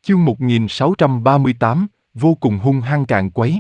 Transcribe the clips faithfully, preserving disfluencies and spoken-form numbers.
Chương một nghìn sáu trăm ba mươi tám, vô cùng hung hăng càn quấy.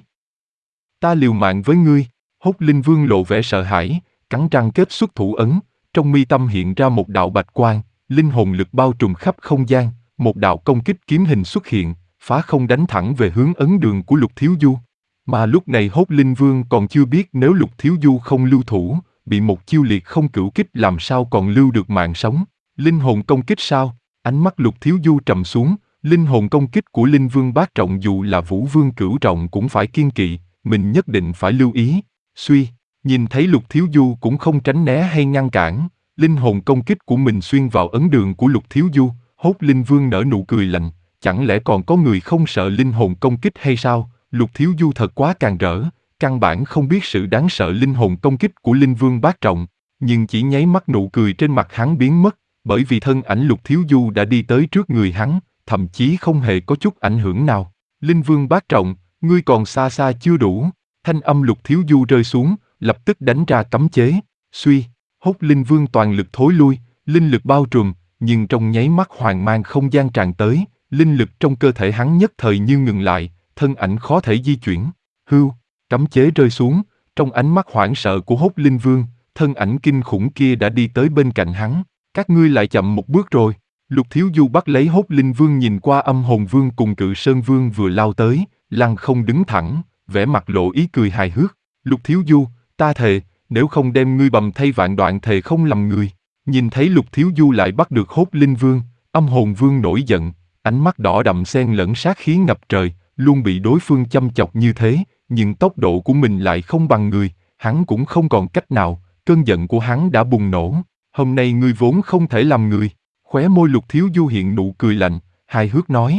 Ta liều mạng với ngươi. Hốt Linh Vương lộ vẻ sợ hãi, cắn răng kết xuất thủ ấn, trong mi tâm hiện ra một đạo bạch quang, linh hồn lực bao trùm khắp không gian, một đạo công kích kiếm hình xuất hiện, phá không đánh thẳng về hướng ấn đường của Lục Thiếu Du. Mà lúc này Hốt Linh Vương còn chưa biết nếu Lục Thiếu Du không lưu thủ, bị một chiêu liệt không cửu kích làm sao còn lưu được mạng sống. Linh hồn công kích sao? Ánh mắt Lục Thiếu Du trầm xuống. Linh hồn công kích của Linh Vương Bát Trọng dù là Vũ Vương Cửu Trọng cũng phải kiêng kỵ, mình nhất định phải lưu ý. Suy, nhìn thấy Lục Thiếu Du cũng không tránh né hay ngăn cản, linh hồn công kích của mình xuyên vào ấn đường của Lục Thiếu Du. Hốt Linh Vương nở nụ cười lạnh, chẳng lẽ còn có người không sợ linh hồn công kích hay sao? Lục Thiếu Du thật quá càn rỡ, căn bản không biết sự đáng sợ linh hồn công kích của Linh Vương Bát Trọng, nhưng chỉ nháy mắt nụ cười trên mặt hắn biến mất, bởi vì thân ảnh Lục Thiếu Du đã đi tới trước người hắn, thậm chí không hề có chút ảnh hưởng nào. Linh Vương Bát Trọng, ngươi còn xa xa chưa đủ. Thanh âm Lục Thiếu Du rơi xuống, lập tức đánh ra cấm chế. Suy, Hốt Linh Vương toàn lực thối lui, linh lực bao trùm, nhưng trong nháy mắt hoàng mang không gian tràn tới, linh lực trong cơ thể hắn nhất thời như ngừng lại, thân ảnh khó thể di chuyển. Hưu, cấm chế rơi xuống, trong ánh mắt hoảng sợ của Hốt Linh Vương, thân ảnh kinh khủng kia đã đi tới bên cạnh hắn. Các ngươi lại chậm một bước rồi. Lục Thiếu Du bắt lấy Hốt Linh Vương nhìn qua Âm Hồn Vương cùng Cự Sơn Vương vừa lao tới, lăng không đứng thẳng, vẻ mặt lộ ý cười hài hước. Lục Thiếu Du, ta thề, nếu không đem ngươi bầm thay vạn đoạn thề không lầm người. Nhìn thấy Lục Thiếu Du lại bắt được Hốt Linh Vương, Âm Hồn Vương nổi giận, ánh mắt đỏ đậm xen lẫn sát khí ngập trời, luôn bị đối phương chăm chọc như thế, nhưng tốc độ của mình lại không bằng người, hắn cũng không còn cách nào, cơn giận của hắn đã bùng nổ. Hôm nay ngươi vốn không thể làm người. Khóe môi Lục Thiếu Du hiện nụ cười lạnh, hài hước nói.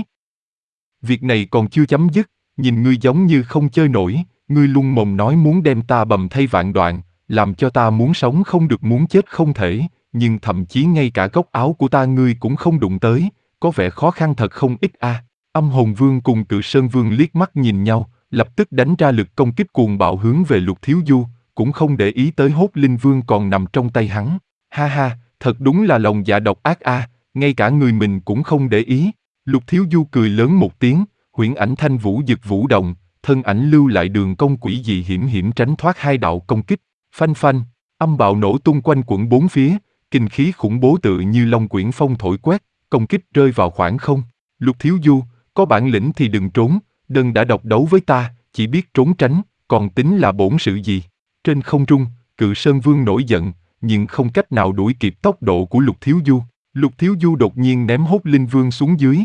Việc này còn chưa chấm dứt, nhìn ngươi giống như không chơi nổi, ngươi luôn mồm nói muốn đem ta bầm thay vạn đoạn, làm cho ta muốn sống không được muốn chết không thể, nhưng thậm chí ngay cả góc áo của ta ngươi cũng không đụng tới, có vẻ khó khăn thật không ít a. À. Âm Hồn Vương cùng Cự Sơn Vương liếc mắt nhìn nhau, lập tức đánh ra lực công kích cuồng bạo hướng về Lục Thiếu Du, cũng không để ý tới Hốt Linh Vương còn nằm trong tay hắn. Ha ha, thật đúng là lòng dạ độc ác a, à, ngay cả người mình cũng không để ý. Lục Thiếu Du cười lớn một tiếng, huyễn ảnh thanh vũ giật vũ động, thân ảnh lưu lại đường cong quỷ dị hiểm hiểm tránh thoát hai đạo công kích. Phanh phanh, âm bạo nổ tung quanh quẩn bốn phía, kinh khí khủng bố tự như long quyển phong thổi quét, công kích rơi vào khoảng không. Lục Thiếu Du, có bản lĩnh thì đừng trốn, đừng đã độc đấu với ta, chỉ biết trốn tránh, còn tính là bổn sự gì? Trên không trung, Cự Sơn Vương nổi giận, nhưng không cách nào đuổi kịp tốc độ của Lục Thiếu Du. Lục Thiếu Du đột nhiên ném Hốt Linh Vương xuống dưới.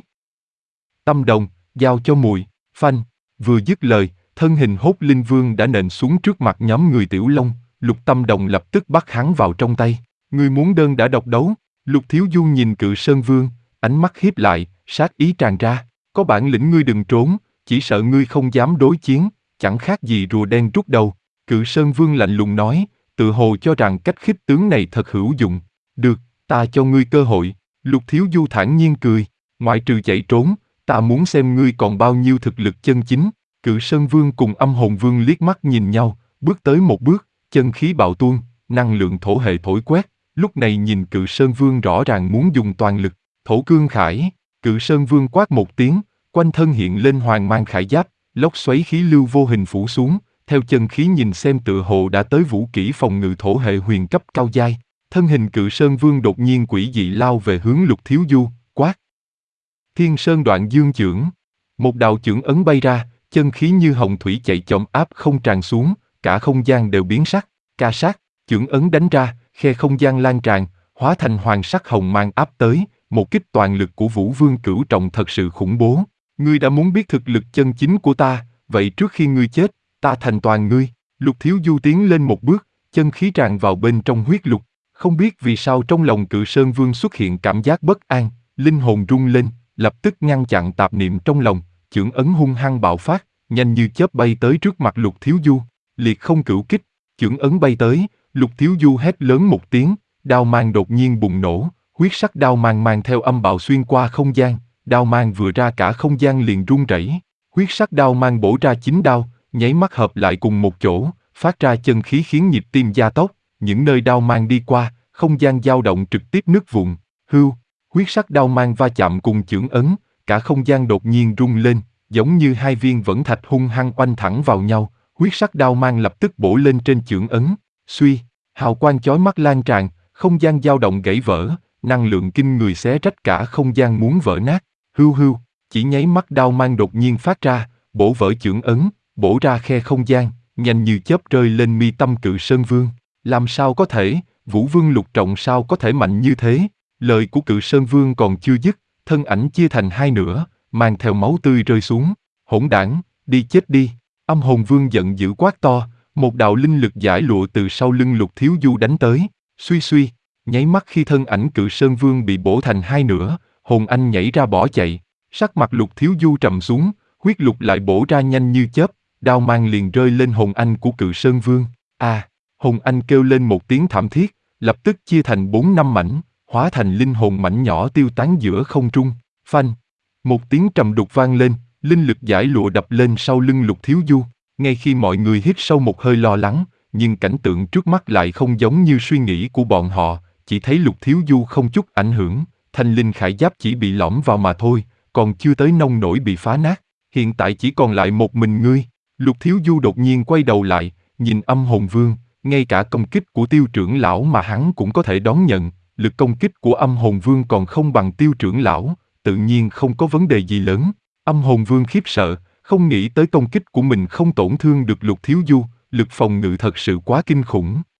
Tâm đồng, giao cho mùi, phanh, vừa dứt lời, thân hình Hốt Linh Vương đã nện xuống trước mặt nhóm người Tiểu Long, Lục Tâm Đồng lập tức bắt hắn vào trong tay. Ngươi muốn đơn đã độc đấu? Lục Thiếu Du nhìn Cự Sơn Vương, ánh mắt hiếp lại, sát ý tràn ra. Có bản lĩnh ngươi đừng trốn, chỉ sợ ngươi không dám đối chiến, chẳng khác gì rùa đen rút đầu. Cự Sơn Vương lạnh lùng nói, tự hồ cho rằng cách khích tướng này thật hữu dụng. Được, ta cho ngươi cơ hội. Lục Thiếu Du thản nhiên cười, ngoại trừ chạy trốn, ta muốn xem ngươi còn bao nhiêu thực lực chân chính. Cự Sơn Vương cùng Âm Hồn Vương liếc mắt nhìn nhau, bước tới một bước, chân khí bạo tuôn, năng lượng thổ hệ thổi quét. Lúc này nhìn Cự Sơn Vương rõ ràng muốn dùng toàn lực. Thổ cương khải. Cự Sơn Vương quát một tiếng, quanh thân hiện lên hoàng mang khải giáp, lốc xoáy khí lưu vô hình phủ xuống, theo chân khí nhìn xem tựa hồ đã tới vũ kỹ phòng ngự thổ hệ huyền cấp cao giai. Thân hình Cự Sơn Vương đột nhiên quỷ dị lao về hướng Lục Thiếu Du, quát. Thiên Sơn Đoạn Dương chưởng. Một đạo chưởng ấn bay ra, chân khí như hồng thủy chạy chậm áp không tràn xuống, cả không gian đều biến sắc, ca sát, chưởng ấn đánh ra, khe không gian lan tràn, hóa thành hoàng sắc hồng mang áp tới, một kích toàn lực của Vũ Vương Cửu Trọng thật sự khủng bố. Ngươi đã muốn biết thực lực chân chính của ta, vậy trước khi ngươi chết, ta thành toàn ngươi. Lục Thiếu Du tiến lên một bước, chân khí tràn vào bên trong huyết lục. Không biết vì sao trong lòng Cự Sơn Vương xuất hiện cảm giác bất an, linh hồn rung lên, lập tức ngăn chặn tạp niệm trong lòng, chưởng ấn hung hăng bạo phát, nhanh như chớp bay tới trước mặt Lục Thiếu Du. Liệt không cửu kích, chưởng ấn bay tới, Lục Thiếu Du hét lớn một tiếng, đao mang đột nhiên bùng nổ, huyết sắc đao mang mang theo âm bạo xuyên qua không gian, đao mang vừa ra cả không gian liền rung rẩy. Huyết sắc đao mang bổ ra chín đao, nháy mắt hợp lại cùng một chỗ, phát ra chân khí khiến nhịp tim gia tốc, những nơi đao mang đi qua, không gian dao động trực tiếp nứt vụn. Hưu, huyết sắc đao mang va chạm cùng chưởng ấn, cả cả không gian đột nhiên rung lên, giống như hai viên vẫn thạch hung hăng oanh thẳng vào nhau, huyết sắc đao mang lập tức bổ lên trên chưởng ấn, suy, hào quang chói mắt lan tràn, không gian dao động gãy vỡ, năng lượng kinh người xé rách cả không gian muốn vỡ nát, hưu hưu, chỉ nháy mắt đao mang đột nhiên phát ra, bổ vỡ chưởng ấn, bổ ra khe không gian, nhanh như chớp rơi lên mi tâm Cự Sơn Vương. Làm sao có thể, Vũ Vương Lục Trọng sao có thể mạnh như thế? Lời của Cự Sơn Vương còn chưa dứt, thân ảnh chia thành hai nửa, mang theo máu tươi rơi xuống. Hỗn đảng, đi chết đi! Âm Hồn Vương giận dữ quát to, một đạo linh lực giải lụa từ sau lưng Lục Thiếu Du đánh tới, suy suy, nháy mắt khi thân ảnh Cự Sơn Vương bị bổ thành hai nửa, hồn anh nhảy ra bỏ chạy, sắc mặt Lục Thiếu Du trầm xuống, huyết lục lại bổ ra nhanh như chớp, đao mang liền rơi lên hồn anh của Cự Sơn Vương. A, à, hồn anh kêu lên một tiếng thảm thiết, lập tức chia thành bốn năm mảnh, hóa thành linh hồn mảnh nhỏ tiêu tán giữa không trung. Phanh, một tiếng trầm đục vang lên, linh lực giải lụa đập lên sau lưng Lục Thiếu Du. Ngay khi mọi người hít sâu một hơi lo lắng, nhưng cảnh tượng trước mắt lại không giống như suy nghĩ của bọn họ, chỉ thấy Lục Thiếu Du không chút ảnh hưởng, thanh linh khải giáp chỉ bị lõm vào mà thôi, còn chưa tới nông nổi bị phá nát. Hiện tại chỉ còn lại một mình ngươi. Lục Thiếu Du đột nhiên quay đầu lại, nhìn Âm Hồn Vương, ngay cả công kích của Tiêu trưởng lão mà hắn cũng có thể đón nhận, lực công kích của Âm Hồn Vương còn không bằng Tiêu trưởng lão, tự nhiên không có vấn đề gì lớn. Âm Hồn Vương khiếp sợ, không nghĩ tới công kích của mình không tổn thương được Lục Thiếu Du, lực phòng ngự thật sự quá kinh khủng.